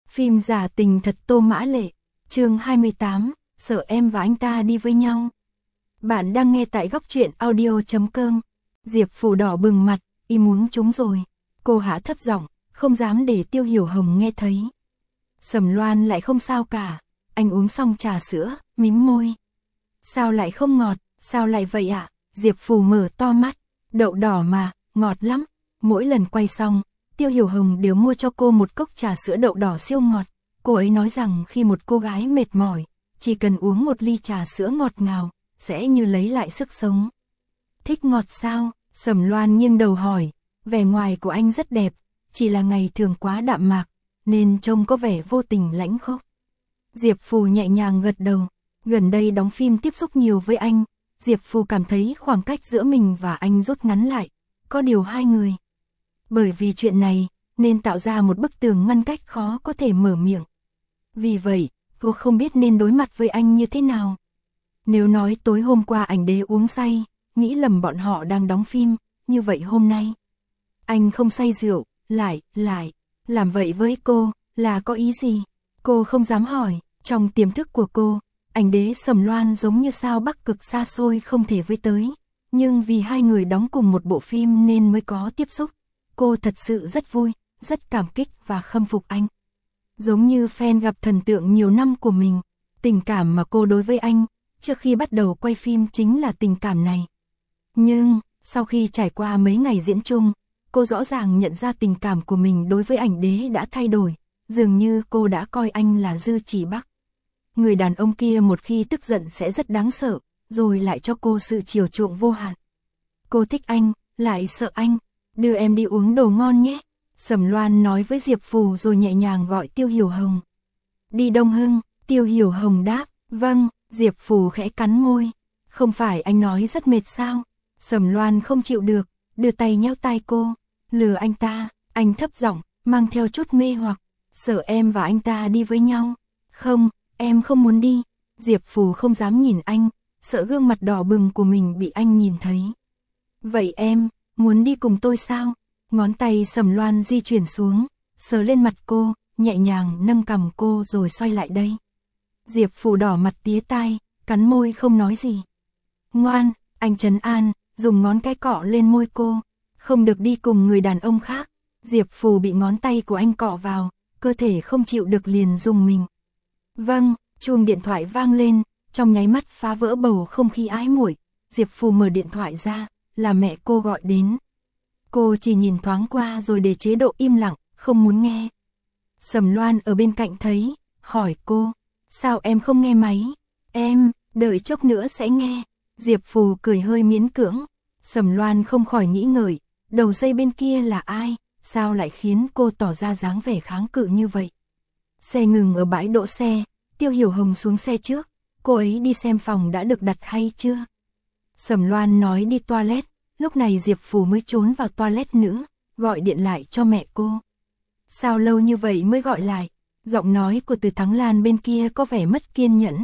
Phim giả tình thật Tô Mã Lệ, chương 28, sợ em và anh ta đi với nhau. Bạn đang nghe tại góc truyện audio.com. Diệp Phù đỏ bừng mặt, y muốn trúng rồi. Cô hạ thấp giọng, không dám để Tiêu Hiểu Hồng nghe thấy. Sầm Loan lại không sao cả, anh uống xong trà sữa, mím môi. Sao lại không ngọt, sao lại vậy ạ? Diệp Phù mở to mắt, đậu đỏ mà, ngọt lắm. Mỗi lần quay xong, Tiêu Hiểu Hồng đều mua cho cô một cốc trà sữa đậu đỏ siêu ngọt. Cô ấy nói rằng khi một cô gái mệt mỏi, chỉ cần uống một ly trà sữa ngọt ngào, sẽ như lấy lại sức sống. Thích ngọt sao? Sầm Loan nghiêng đầu hỏi, vẻ ngoài của anh rất đẹp, chỉ là ngày thường quá đạm mạc, nên trông có vẻ vô tình lãnh khốc. Diệp Phù nhẹ nhàng gật đầu, gần đây đóng phim tiếp xúc nhiều với anh, Diệp Phù cảm thấy khoảng cách giữa mình và anh rút ngắn lại, có điều hai người. Bởi vì chuyện này, nên tạo ra một bức tường ngăn cách khó có thể mở miệng. Vì vậy, cô không biết nên đối mặt với anh như thế nào. Nếu nói tối hôm qua ảnh đế uống say, nghĩ lầm bọn họ đang đóng phim, như vậy hôm nay anh không say rượu, lại, làm vậy với cô, là có ý gì? Cô không dám hỏi, trong tiềm thức của cô, ảnh đế Sầm Loan giống như sao Bắc Cực xa xôi không thể với tới. Nhưng vì hai người đóng cùng một bộ phim nên mới có tiếp xúc. Cô thật sự rất vui, rất cảm kích và khâm phục anh. Giống như fan gặp thần tượng nhiều năm của mình, tình cảm mà cô đối với anh, trước khi bắt đầu quay phim chính là tình cảm này. Nhưng, sau khi trải qua mấy ngày diễn chung, cô rõ ràng nhận ra tình cảm của mình đối với ảnh đế đã thay đổi, dường như cô đã coi anh là Dư Chỉ Bắc. Người đàn ông kia một khi tức giận sẽ rất đáng sợ, rồi lại cho cô sự chiều chuộng vô hạn. Cô thích anh, lại sợ anh, đưa em đi uống đồ ngon nhé. Sầm Loan nói với Diệp Phù rồi nhẹ nhàng gọi Tiêu Hiểu Hồng. Đi Đông Hưng, Tiêu Hiểu Hồng đáp, vâng. Diệp Phù khẽ cắn môi, không phải anh nói rất mệt sao? Sầm Loan không chịu được, đưa tay nhéo tai cô, lừa anh ta. Anh thấp giọng, mang theo chút mê hoặc, sợ em và anh ta đi với nhau. Không, em không muốn đi. Diệp Phù không dám nhìn anh, sợ gương mặt đỏ bừng của mình bị anh nhìn thấy. Vậy em, muốn đi cùng tôi sao? Ngón tay Sầm Loan di chuyển xuống, sờ lên mặt cô, nhẹ nhàng nâng cằm cô rồi xoay lại đây. Diệp Phù đỏ mặt tía tai, cắn môi không nói gì. Ngoan, anh trấn an, dùng ngón cái cọ lên môi cô, không được đi cùng người đàn ông khác. Diệp Phù bị ngón tay của anh cọ vào, cơ thể không chịu được liền rùng mình. Vâng, chuông điện thoại vang lên, trong nháy mắt phá vỡ bầu không khí ái muội. Diệp Phù mở điện thoại ra, là mẹ cô gọi đến. Cô chỉ nhìn thoáng qua rồi để chế độ im lặng, không muốn nghe. Sầm Loan ở bên cạnh thấy, hỏi cô, sao em không nghe máy? Em, đợi chốc nữa sẽ nghe. Diệp Phù cười hơi miễn cưỡng. Sầm Loan không khỏi nghĩ ngợi, đầu dây bên kia là ai, sao lại khiến cô tỏ ra dáng vẻ kháng cự như vậy. Xe ngừng ở bãi đỗ xe, Tiêu Hiểu Hồng xuống xe trước, cô ấy đi xem phòng đã được đặt hay chưa? Sầm Loan nói đi toilet, lúc này Diệp Phù mới trốn vào toilet nữa, gọi điện lại cho mẹ cô. Sao lâu như vậy mới gọi lại? Giọng nói của Từ Thắng Lan bên kia có vẻ mất kiên nhẫn.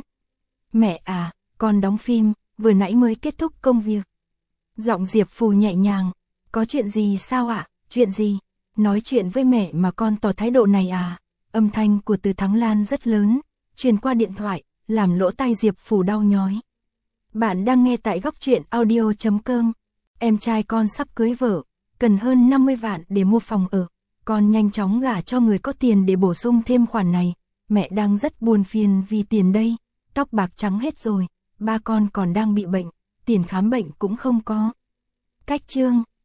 Mẹ à, con đóng phim, vừa nãy mới kết thúc công việc. Giọng Diệp Phù nhẹ nhàng, có chuyện gì sao ạ? Chuyện gì? Nói chuyện với mẹ mà con tỏ thái độ này à? Âm thanh của Từ Thắng Lan rất lớn, truyền qua điện thoại, làm lỗ tai Diệp Phù đau nhói. Bạn đang nghe tại góc truyện audio.com. Em trai con sắp cưới vợ, cần hơn 50 vạn để mua phòng ở. Con nhanh chóng gả cho người có tiền để bổ sung thêm khoản này. Mẹ đang rất buồn phiền vì tiền đây. Tóc bạc trắng hết rồi, ba con còn đang bị bệnh, tiền khám bệnh cũng không có. Cách chương.